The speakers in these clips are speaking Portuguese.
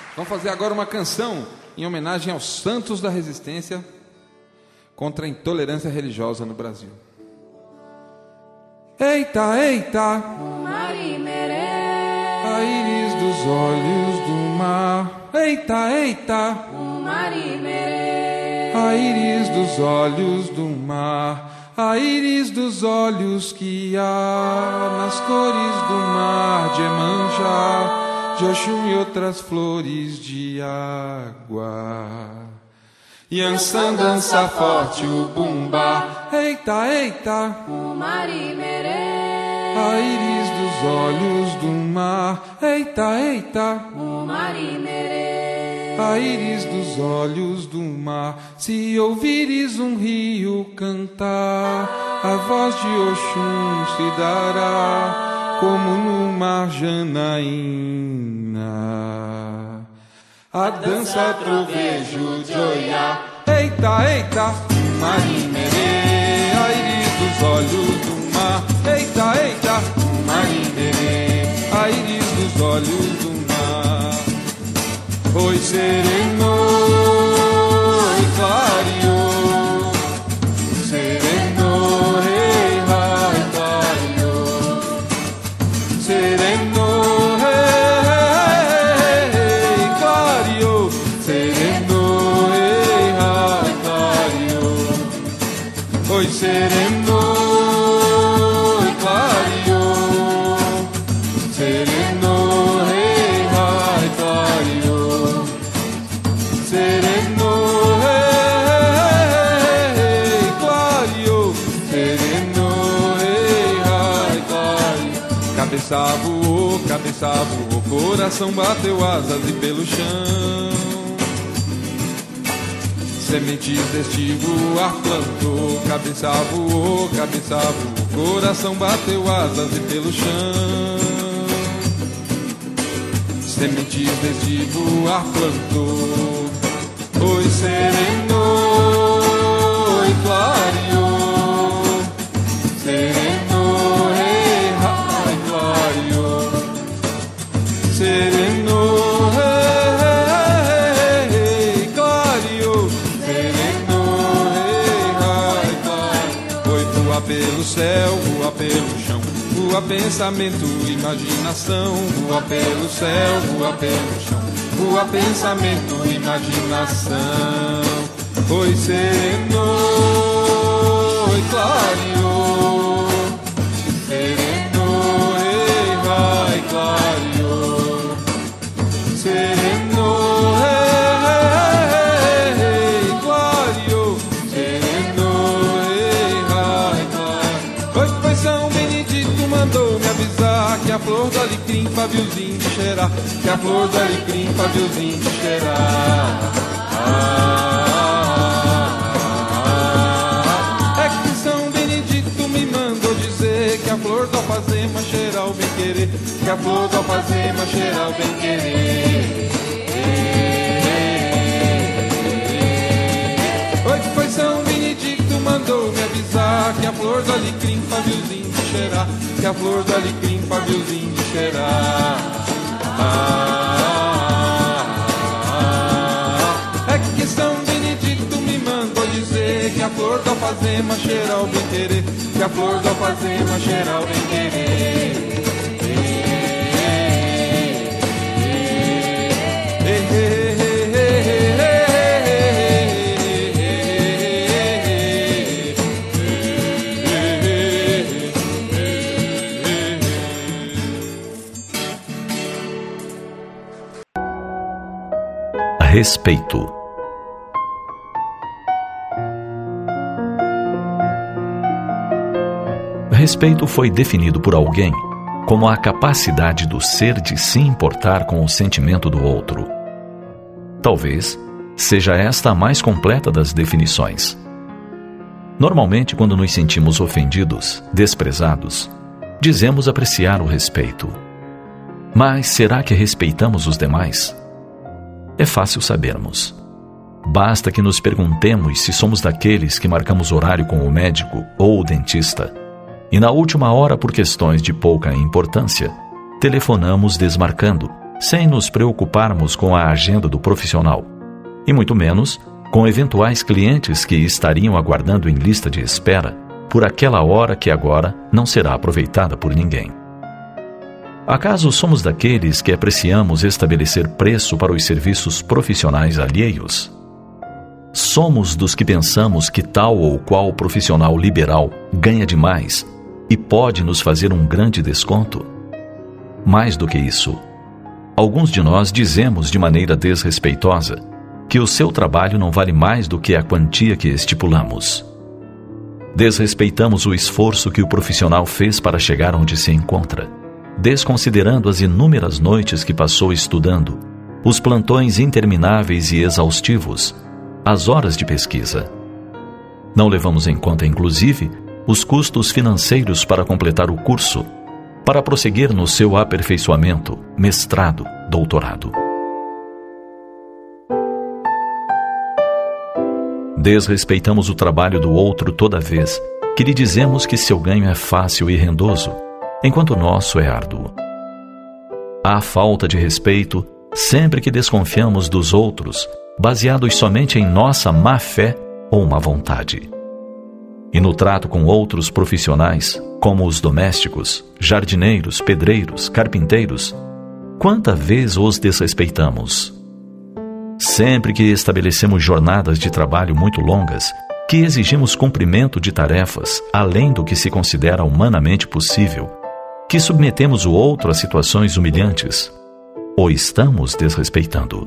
Vamos fazer agora uma canção em homenagem aos santos da resistência contra a intolerância religiosa no Brasil. Eita, eita, Marimerê, a íris dos olhos do mar. Eita, eita, Marimerê, a íris dos olhos do mar. A íris dos olhos que há nas cores do mar de Emanjá, de Oxum e outras flores de água. Yansan dança forte o bumbá. Eita, eita, Marimerê, a íris dos olhos do mar. Eita, eita, Marimerê, a íris dos olhos do mar. Se ouvires um rio cantar, a voz de Oxum se dará, como no mar Janaína. A dança trovejo de Oiá. Eita, eita, Marimerê, a íris dos olhos do mar. Eita, eita, Marimerê, a íris dos olhos do mar. Oi, serenou e clareou, serenou, rei, rai, clareou, serenou, rei, clareou, serenou, rei, rai, clareou. Oi, serenou e clareou, serenou, rei, rai, clareou, serenou, rei, clareou, serenou, rei, rai, clareou. Cabeça voou, coração bateu asas e pelo chão sementes deste voar plantou. Cabeça voou, coração bateu asas e pelo chão sementes deste voar plantou. Oi, serenou e clareou, serenou, rei, rai, clareou, serenou, rei, clareou, serenou, rei, rai, clareou. Oi, voa pelo céu, voa pelo chão, voa pensamento, imaginação, voa pelo céu, voa pelo chão, voa pensamento, imaginação. Oi, serenou e clareou, serenou, rei, rai, clareou, serenou, rei, clareou, serenou, rei, rai, clareou. Oi, pois São Benedito mandou me avisar que a flor do alecrim Fabiozinho de cheirar, que a flor do alecrim Fabiozinho de cheirar. É que São Benedito me mandou dizer que a flor do alfazema cheira o bem-querer, que a flor do alfazema cheira o bem-querer. Oi, que foi São Benedito mandou me avisar que a flor do alecrim Fabiozinho de cheirar, que a flor do alecrim Fabiozinho de cheirar. É que São Benedito me mandou dizer que a flor do alfazema cheira o bem-querer, que a flor do alfazema cheira o bem-querer. Respeito. Respeito foi definido por alguém como a capacidade do ser de se importar com o sentimento do outro. Talvez seja esta a mais completa das definições. Normalmente, quando nos sentimos ofendidos, desprezados, dizemos apreciar o respeito. Mas será que respeitamos os demais? É fácil sabermos. Basta que nos perguntemos se somos daqueles que marcamos horário com o médico ou o dentista e na última hora, por questões de pouca importância, telefonamos desmarcando, sem nos preocuparmos com a agenda do profissional, e muito menos com eventuais clientes que estariam aguardando em lista de espera por aquela hora que agora não será aproveitada por ninguém. Acaso somos daqueles que apreciamos estabelecer preço para os serviços profissionais alheios? Somos dos que pensamos que tal ou qual profissional liberal ganha demais e pode nos fazer um grande desconto? Mais do que isso, alguns de nós dizemos de maneira desrespeitosa que o seu trabalho não vale mais do que a quantia que estipulamos. Desrespeitamos o esforço que o profissional fez para chegar onde se encontra, desconsiderando as inúmeras noites que passou estudando, os plantões intermináveis e exaustivos, as horas de pesquisa. Não levamos em conta, inclusive, os custos financeiros para completar o curso, para prosseguir no seu aperfeiçoamento, mestrado, doutorado. Desrespeitamos o trabalho do outro toda vez que lhe dizemos que seu ganho é fácil e rendoso, enquanto o nosso é árduo. Há falta de respeito sempre que desconfiamos dos outros, baseados somente em nossa má fé ou má vontade. E no trato com outros profissionais, como os domésticos, jardineiros, pedreiros, carpinteiros, quanta vez os desrespeitamos? Sempre que estabelecemos jornadas de trabalho muito longas, que exigimos cumprimento de tarefas além do que se considera humanamente possível, que submetemos o outro a situações humilhantes, o estamos desrespeitando.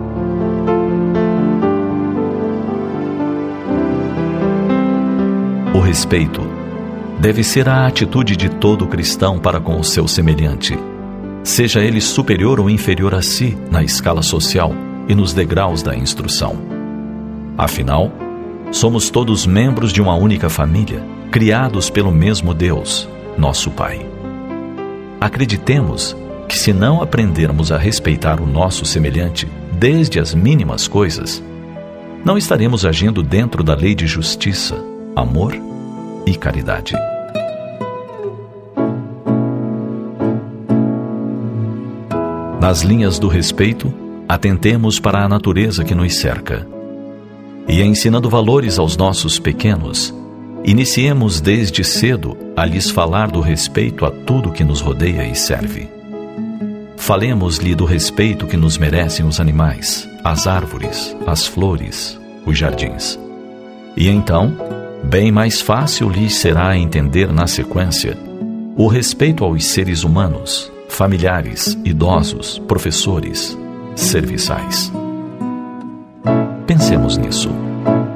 O respeito deve ser a atitude de todo cristão para com o seu semelhante, seja ele superior ou inferior a si na escala social e nos degraus da instrução. Afinal, somos todos membros de uma única família, criados pelo mesmo Deus, nosso Pai. Acreditemos que se não aprendermos a respeitar o nosso semelhante desde as mínimas coisas, não estaremos agindo dentro da lei de justiça, amor e caridade. Nas linhas do respeito, atentemos para a natureza que nos cerca. E ensinando valores aos nossos pequenos, iniciemos desde cedo a lhes falar do respeito a tudo que nos rodeia e serve. Falemos-lhe do respeito que nos merecem os animais, as árvores, as flores, os jardins. E então, bem mais fácil lhes será entender na sequência o respeito aos seres humanos, familiares, idosos, professores, serviçais. Pensemos nisso.